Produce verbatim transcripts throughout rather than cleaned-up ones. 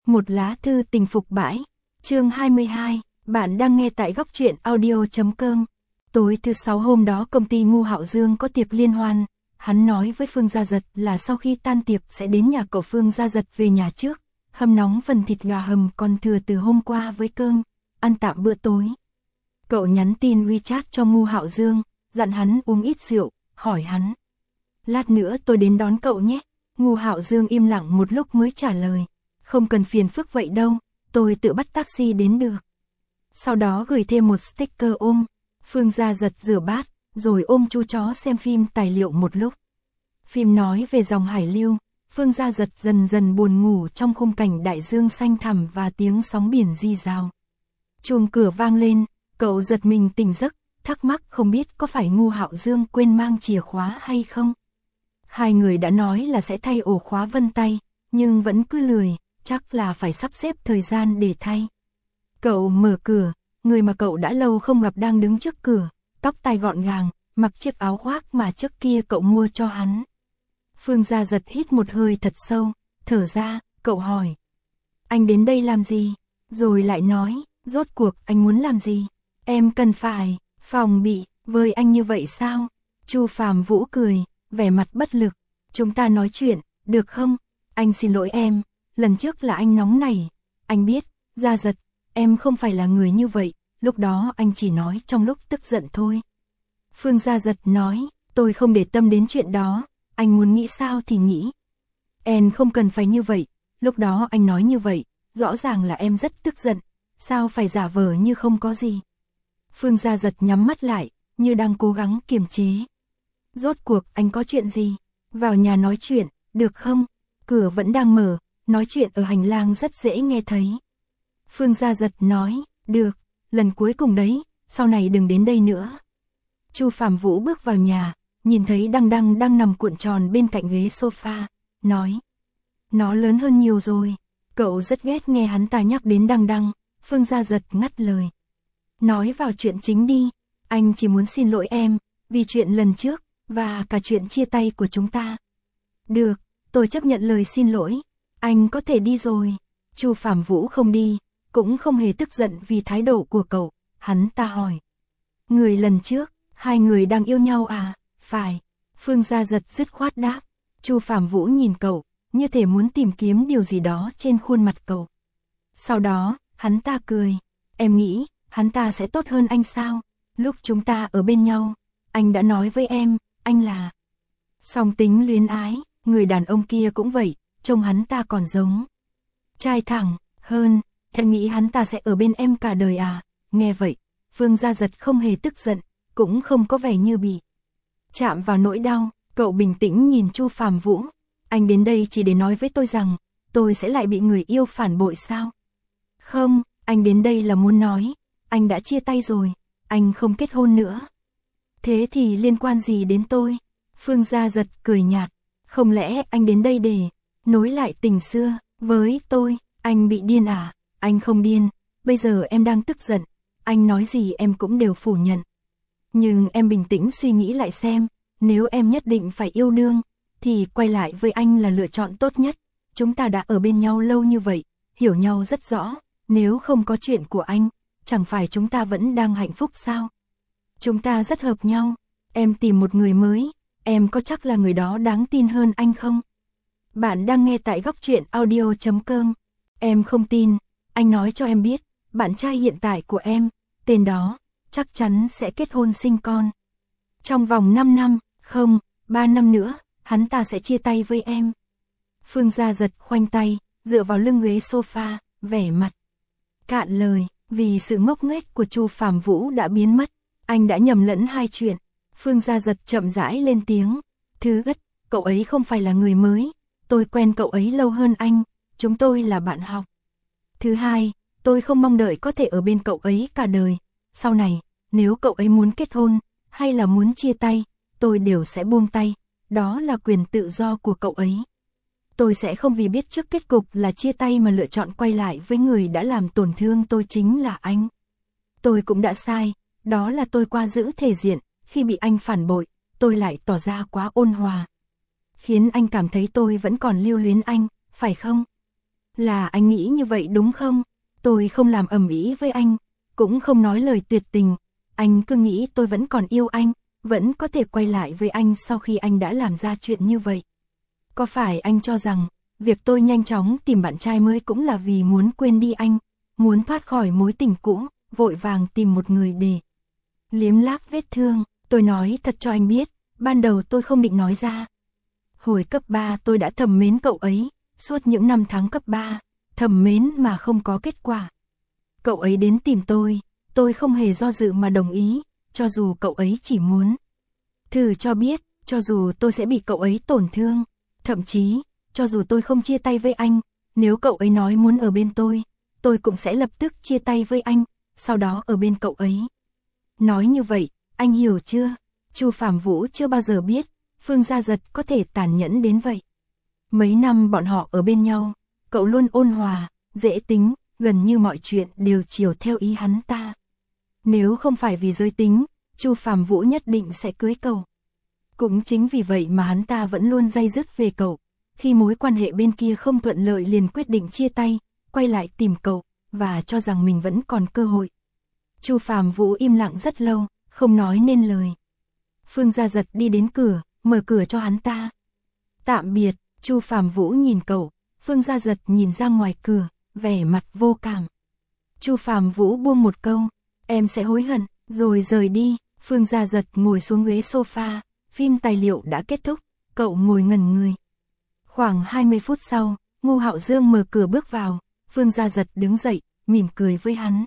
Một lá thư tình phục bãi. Chương hai mươi hai, bạn đang nghe tại góc truyện audio chấm com. Tối thứ sáu hôm đó công ty Ngô Hạo Dương có tiệc liên hoan, hắn nói với Phương Gia Dật là sau khi tan tiệc sẽ đến nhà cậu Phương Gia Dật về nhà trước, hâm nóng phần thịt gà hầm còn thừa từ hôm qua với cơm, ăn tạm bữa tối. Cậu nhắn tin WeChat cho Ngô Hạo Dương, dặn hắn uống ít rượu, hỏi hắn: "Lát nữa tôi đến đón cậu nhé." Ngô Hạo Dương im lặng một lúc mới trả lời: "Không cần phiền phức vậy đâu, tôi tự bắt taxi đến được." Sau đó gửi thêm một sticker ôm. Phương Gia Dật rửa bát, rồi ôm chú chó xem phim tài liệu một lúc. Phim nói về dòng hải lưu, Phương Gia Dật dần dần buồn ngủ trong khung cảnh đại dương xanh thẳm và tiếng sóng biển rì rào. Chuông cửa vang lên, cậu giật mình tỉnh giấc, thắc mắc không biết có phải Ngô Hạo Dương quên mang chìa khóa hay không. Hai người đã nói là sẽ thay ổ khóa vân tay, nhưng vẫn cứ lười, chắc là phải sắp xếp thời gian để thay. Cậu mở cửa, người mà cậu đã lâu không gặp đang đứng trước cửa, tóc tai gọn gàng, mặc chiếc áo khoác mà trước kia cậu mua cho hắn. Phương Gia Dật hít một hơi thật sâu, thở ra, cậu hỏi: "Anh đến đây làm gì?" Rồi lại nói: "Rốt cuộc anh muốn làm gì? Em cần phải phòng bị với anh như vậy sao?" Chu Phàm Vũ cười, vẻ mặt bất lực: "Chúng ta nói chuyện, được không? Anh xin lỗi em, lần trước là anh nóng nảy. Anh biết, Gia Dật, em không phải là người như vậy, lúc đó anh chỉ nói trong lúc tức giận thôi." Phương Gia Dật nói: "Tôi không để tâm đến chuyện đó, anh muốn nghĩ sao thì nghĩ. Em không cần phải như vậy, lúc đó anh nói như vậy, rõ ràng là em rất tức giận, sao phải giả vờ như không có gì." Phương Gia Dật nhắm mắt lại, như đang cố gắng kiềm chế. "Rốt cuộc anh có chuyện gì? Vào nhà nói chuyện, được không? Cửa vẫn đang mở, nói chuyện ở hành lang rất dễ nghe thấy." Phương Gia Dật nói: "Được, lần cuối cùng đấy, sau này đừng đến đây nữa." Chu Phàm Vũ bước vào nhà, nhìn thấy Đăng Đăng đang nằm cuộn tròn bên cạnh ghế sofa, nói: "Nó lớn hơn nhiều rồi." Cậu rất ghét nghe hắn ta nhắc đến Đăng Đăng. Phương Gia Dật ngắt lời: "Nói vào chuyện chính đi, anh chỉ muốn xin lỗi em, vì chuyện lần trước, và cả chuyện chia tay của chúng ta." "Được, tôi chấp nhận lời xin lỗi, anh có thể đi rồi." Chu Phàm Vũ không đi, cũng không hề tức giận vì thái độ của cậu, hắn ta hỏi: "Người lần trước, hai người đang yêu nhau à?" "Phải." Phương Gia Dật dứt khoát đáp. Chu Phàm Vũ nhìn cậu, như thể muốn tìm kiếm điều gì đó trên khuôn mặt cậu. Sau đó, hắn ta cười: "Em nghĩ, hắn ta sẽ tốt hơn anh sao? Lúc chúng ta ở bên nhau, anh đã nói với em, anh là song tính luyến ái, người đàn ông kia cũng vậy, trông hắn ta còn giống trai thẳng hơn, em nghĩ hắn ta sẽ ở bên em cả đời à?" Nghe vậy, Phương Gia Dật không hề tức giận, cũng không có vẻ như bị chạm vào nỗi đau. Cậu bình tĩnh nhìn Chu Phàm Vũ: "Anh đến đây chỉ để nói với tôi rằng, tôi sẽ lại bị người yêu phản bội sao?" "Không, anh đến đây là muốn nói, anh đã chia tay rồi, anh không kết hôn nữa." "Thế thì liên quan gì đến tôi?" Phương Gia Dật cười nhạt: "Không lẽ anh đến đây để nối lại tình xưa với tôi? Anh bị điên à?" "Anh không điên, bây giờ em đang tức giận, anh nói gì em cũng đều phủ nhận. Nhưng em bình tĩnh suy nghĩ lại xem, nếu em nhất định phải yêu đương, thì quay lại với anh là lựa chọn tốt nhất. Chúng ta đã ở bên nhau lâu như vậy, hiểu nhau rất rõ, nếu không có chuyện của anh, chẳng phải chúng ta vẫn đang hạnh phúc sao? Chúng ta rất hợp nhau, em tìm một người mới, em có chắc là người đó đáng tin hơn anh không?" Bạn đang nghe tại góc truyện audio chấm com. "Em không tin, anh nói cho em biết, bạn trai hiện tại của em, tên đó, chắc chắn sẽ kết hôn sinh con. Trong vòng năm năm, không, ba năm nữa, hắn ta sẽ chia tay với em." Phương Gia Dật khoanh tay, dựa vào lưng ghế sofa, vẻ mặt cạn lời, vì sự ngốc nghếch của Chu Phàm Vũ đã biến mất. Anh đã nhầm lẫn hai chuyện. Phương Gia Dật chậm rãi lên tiếng: "Thứ nhất, cậu ấy không phải là người mới, tôi quen cậu ấy lâu hơn anh, chúng tôi là bạn học. Thứ hai, tôi không mong đợi có thể ở bên cậu ấy cả đời. Sau này, nếu cậu ấy muốn kết hôn, hay là muốn chia tay, tôi đều sẽ buông tay, đó là quyền tự do của cậu ấy. Tôi sẽ không vì biết trước kết cục là chia tay mà lựa chọn quay lại với người đã làm tổn thương tôi chính là anh. Tôi cũng đã sai, đó là tôi qua giữ thể diện, khi bị anh phản bội, tôi lại tỏ ra quá ôn hòa, khiến anh cảm thấy tôi vẫn còn lưu luyến anh, phải không? Là anh nghĩ như vậy đúng không? Tôi không làm ầm ĩ với anh, cũng không nói lời tuyệt tình. Anh cứ nghĩ tôi vẫn còn yêu anh, vẫn có thể quay lại với anh sau khi anh đã làm ra chuyện như vậy. Có phải anh cho rằng, việc tôi nhanh chóng tìm bạn trai mới cũng là vì muốn quên đi anh, muốn thoát khỏi mối tình cũ, vội vàng tìm một người để liếm láp vết thương? Tôi nói thật cho anh biết, ban đầu tôi không định nói ra. Hồi cấp ba tôi đã thầm mến cậu ấy, suốt những năm tháng cấp ba, thầm mến mà không có kết quả. Cậu ấy đến tìm tôi, tôi không hề do dự mà đồng ý, cho dù cậu ấy chỉ muốn thử cho biết, cho dù tôi sẽ bị cậu ấy tổn thương, thậm chí, cho dù tôi không chia tay với anh, nếu cậu ấy nói muốn ở bên tôi, tôi cũng sẽ lập tức chia tay với anh, sau đó ở bên cậu ấy. Nói như vậy, anh hiểu chưa? Chu Phạm Vũ chưa bao giờ biết, Phương Gia Giật có thể tàn nhẫn đến vậy. Mấy năm bọn họ ở bên nhau, cậu luôn ôn hòa, dễ tính, gần như mọi chuyện đều chiều theo ý hắn ta. Nếu không phải vì giới tính, Chu Phạm Vũ nhất định sẽ cưới cậu. Cũng chính vì vậy mà hắn ta vẫn luôn day dứt về cậu. Khi mối quan hệ bên kia không thuận lợi liền quyết định chia tay, quay lại tìm cậu, và cho rằng mình vẫn còn cơ hội. Chu Phạm Vũ im lặng rất lâu, không nói nên lời. Phương Gia Giật đi đến cửa, mở cửa cho hắn ta. Tạm biệt. Chu Phạm Vũ nhìn cậu, Phương Gia Giật nhìn ra ngoài cửa, vẻ mặt vô cảm. Chu Phạm Vũ buông một câu, em sẽ hối hận, rồi rời đi. Phương Gia Giật ngồi xuống ghế sofa, phim tài liệu đã kết thúc, cậu ngồi ngẩn người. Khoảng hai mươi phút sau, Ngô Hạo Dương mở cửa bước vào, Phương Gia Giật đứng dậy, mỉm cười với hắn.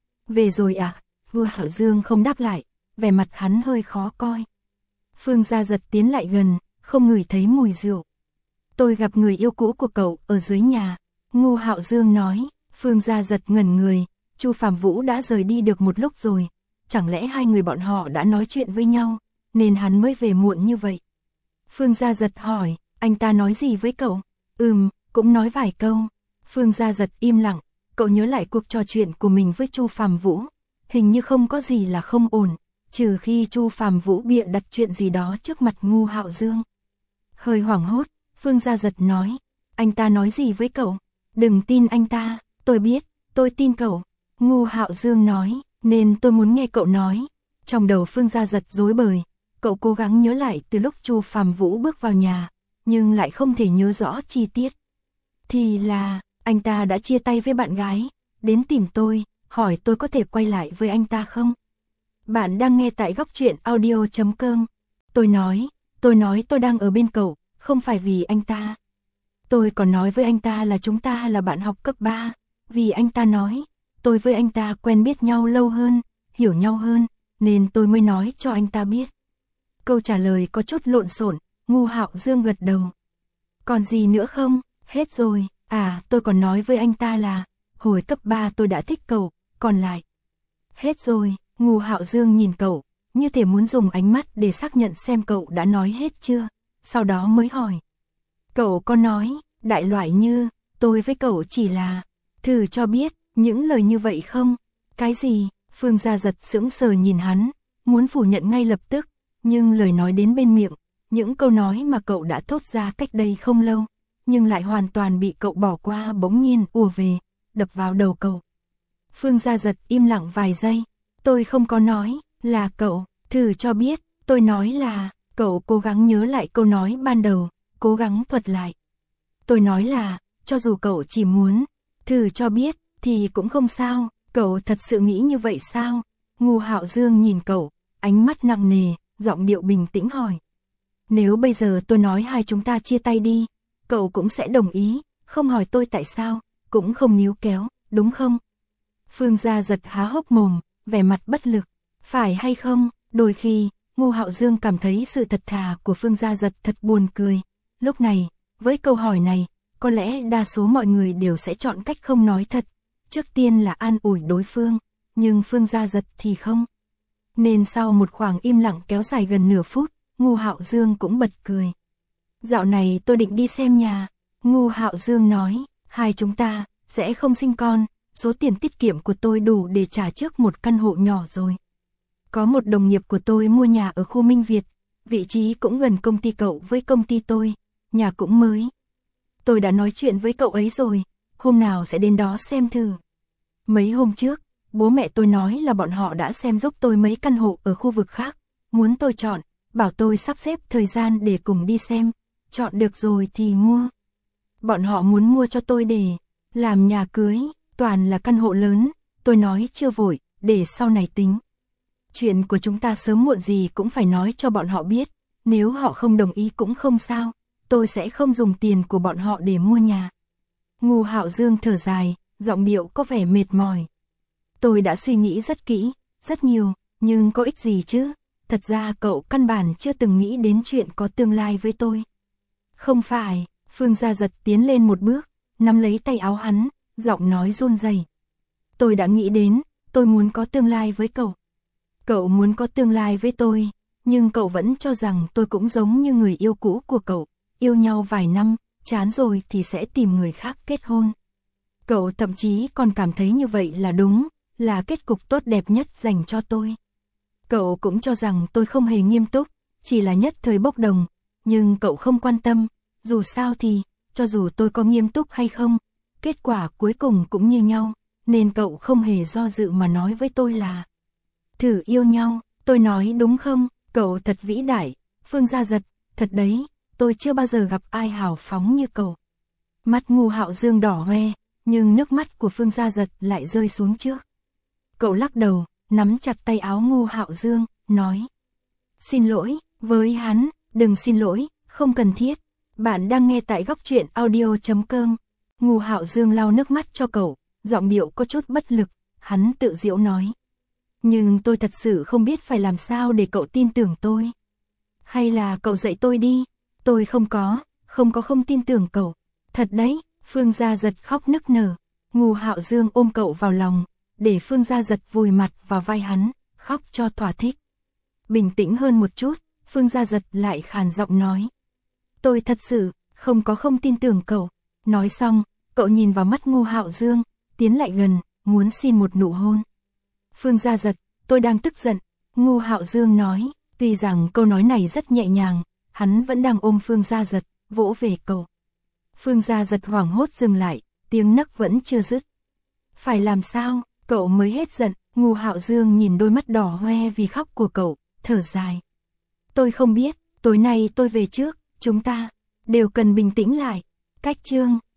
Về rồi à? Ngô Hạo Dương không đáp lại, vẻ mặt hắn hơi khó coi. Phương Gia Giật tiến lại gần, không ngửi thấy mùi rượu. Tôi gặp người yêu cũ của cậu ở dưới nhà, Ngô Hạo Dương nói. Phương Gia Giật ngẩn người, Chu Phạm Vũ đã rời đi được một lúc rồi, chẳng lẽ hai người bọn họ đã nói chuyện với nhau, nên hắn mới về muộn như vậy. Phương Gia Giật hỏi, anh ta nói gì với cậu? Ừm, cũng nói vài câu. Phương Gia Giật im lặng, cậu nhớ lại cuộc trò chuyện của mình với Chu Phạm Vũ, hình như không có gì là không ổn, trừ khi Chu Phạm Vũ bịa đặt chuyện gì đó trước mặt Ngô Hạo Dương. Hơi hoảng hốt, Phương Gia Giật nói, anh ta nói gì với cậu? Đừng tin anh ta, tôi biết, tôi tin cậu. Ngô Hạo Dương nói, nên tôi muốn nghe cậu nói. Trong đầu Phương Gia Giật rối bời, cậu cố gắng nhớ lại từ lúc Chu Phạm Vũ bước vào nhà, nhưng lại không thể nhớ rõ chi tiết. Thì là, anh ta đã chia tay với bạn gái, đến tìm tôi, hỏi tôi có thể quay lại với anh ta không? Bạn đang nghe tại góc truyện audio chấm com. Tôi nói, tôi nói tôi đang ở bên cậu, không phải vì anh ta. Tôi còn nói với anh ta là chúng ta là bạn học cấp ba, vì anh ta nói, tôi với anh ta quen biết nhau lâu hơn, hiểu nhau hơn, nên tôi mới nói cho anh ta biết. Câu trả lời có chút lộn xộn, Ngô Hạo Dương gật đầu. Còn gì nữa không? Hết rồi. À, tôi còn nói với anh ta là, hồi cấp ba tôi đã thích cậu, còn lại. Hết rồi. Ngô Hạo Dương nhìn cậu, như thể muốn dùng ánh mắt để xác nhận xem cậu đã nói hết chưa, sau đó mới hỏi. Cậu có nói, đại loại như, tôi với cậu chỉ là, thử cho biết, những lời như vậy không? Cái gì? Phương Gia Giật sững sờ nhìn hắn, muốn phủ nhận ngay lập tức, nhưng lời nói đến bên miệng, những câu nói mà cậu đã thốt ra cách đây không lâu, nhưng lại hoàn toàn bị cậu bỏ qua bỗng nhiên ùa về, đập vào đầu cậu. Phương Gia Giật im lặng vài giây, tôi không có nói, là cậu, thử cho biết, tôi nói là, cậu cố gắng nhớ lại câu nói ban đầu, cố gắng thuật lại. Tôi nói là, cho dù cậu chỉ muốn, thử cho biết, thì cũng không sao, cậu thật sự nghĩ như vậy sao? Ngô Hạo Dương nhìn cậu, ánh mắt nặng nề, giọng điệu bình tĩnh hỏi. Nếu bây giờ tôi nói hai chúng ta chia tay đi, cậu cũng sẽ đồng ý, không hỏi tôi tại sao, cũng không níu kéo, đúng không? Phương Gia Giật há hốc mồm, vẻ mặt bất lực, phải hay không? Đôi khi, Ngô Hạo Dương cảm thấy sự thật thà của Phương Gia Giật thật buồn cười. Lúc này, với câu hỏi này, có lẽ đa số mọi người đều sẽ chọn cách không nói thật. Trước tiên là an ủi đối phương, nhưng Phương Gia Giật thì không. Nên sau một khoảng im lặng kéo dài gần nửa phút, Ngô Hạo Dương cũng bật cười. Dạo này tôi định đi xem nhà. Ngô Hạo Dương nói, hai chúng ta sẽ không sinh con, số tiền tiết kiệm của tôi đủ để trả trước một căn hộ nhỏ rồi. Có một đồng nghiệp của tôi mua nhà ở khu Minh Việt, vị trí cũng gần công ty cậu với công ty tôi, nhà cũng mới. Tôi đã nói chuyện với cậu ấy rồi, hôm nào sẽ đến đó xem thử. Mấy hôm trước, bố mẹ tôi nói là bọn họ đã xem giúp tôi mấy căn hộ ở khu vực khác, muốn tôi chọn, bảo tôi sắp xếp thời gian để cùng đi xem, chọn được rồi thì mua. Bọn họ muốn mua cho tôi để làm nhà cưới, toàn là căn hộ lớn, tôi nói chưa vội, để sau này tính. Chuyện của chúng ta sớm muộn gì cũng phải nói cho bọn họ biết, nếu họ không đồng ý cũng không sao, tôi sẽ không dùng tiền của bọn họ để mua nhà. Ngô Hạo Dương thở dài, giọng điệu có vẻ mệt mỏi. Tôi đã suy nghĩ rất kỹ, rất nhiều, nhưng có ích gì chứ? Thật ra cậu căn bản chưa từng nghĩ đến chuyện có tương lai với tôi. Không phải, Phương Gia Giật tiến lên một bước, nắm lấy tay áo hắn, giọng nói run rẩy. Tôi đã nghĩ đến, tôi muốn có tương lai với cậu. Cậu muốn có tương lai với tôi, nhưng cậu vẫn cho rằng tôi cũng giống như người yêu cũ của cậu, yêu nhau vài năm, chán rồi thì sẽ tìm người khác kết hôn. Cậu thậm chí còn cảm thấy như vậy là đúng, là kết cục tốt đẹp nhất dành cho tôi. Cậu cũng cho rằng tôi không hề nghiêm túc, chỉ là nhất thời bốc đồng, nhưng cậu không quan tâm, dù sao thì, cho dù tôi có nghiêm túc hay không, kết quả cuối cùng cũng như nhau, nên cậu không hề do dự mà nói với tôi là thử yêu nhau. Tôi nói đúng không, cậu thật vĩ đại, Phương Gia Giật, thật đấy, tôi chưa bao giờ gặp ai hào phóng như cậu. Mắt Ngô Hạo Dương đỏ hoe, nhưng nước mắt của Phương Gia Giật lại rơi xuống trước. Cậu lắc đầu, nắm chặt tay áo Ngô Hạo Dương, nói: Xin lỗi, với hắn, đừng xin lỗi, không cần thiết. Bạn đang nghe tại góc truyện audio chấm com. Ngô Hạo Dương lau nước mắt cho cậu, giọng điệu có chút bất lực, hắn tự giễu nói: Nhưng tôi thật sự không biết phải làm sao để cậu tin tưởng tôi. Hay là cậu dạy tôi đi, tôi không có, không có không tin tưởng cậu. Thật đấy, Phương Gia Giật khóc nức nở. Ngô Hạo Dương ôm cậu vào lòng, để Phương Gia Giật vùi mặt vào vai hắn, khóc cho thỏa thích. Bình tĩnh hơn một chút, Phương Gia Giật lại khàn giọng nói: Tôi thật sự không có không tin tưởng cậu. Nói xong, cậu nhìn vào mắt Ngô Hạo Dương, tiến lại gần, muốn xin một nụ hôn. Phương Gia Giật, tôi đang tức giận. Ngô Hạo Dương nói, tuy rằng câu nói này rất nhẹ nhàng, hắn vẫn đang ôm Phương Gia Giật, vỗ về cậu. Phương Gia Giật hoảng hốt dừng lại, tiếng nấc vẫn chưa dứt. Phải làm sao, cậu mới hết giận. Ngô Hạo Dương nhìn đôi mắt đỏ hoe vì khóc của cậu, thở dài. Tôi không biết, tối nay tôi về trước, chúng ta đều cần bình tĩnh lại. Cách chương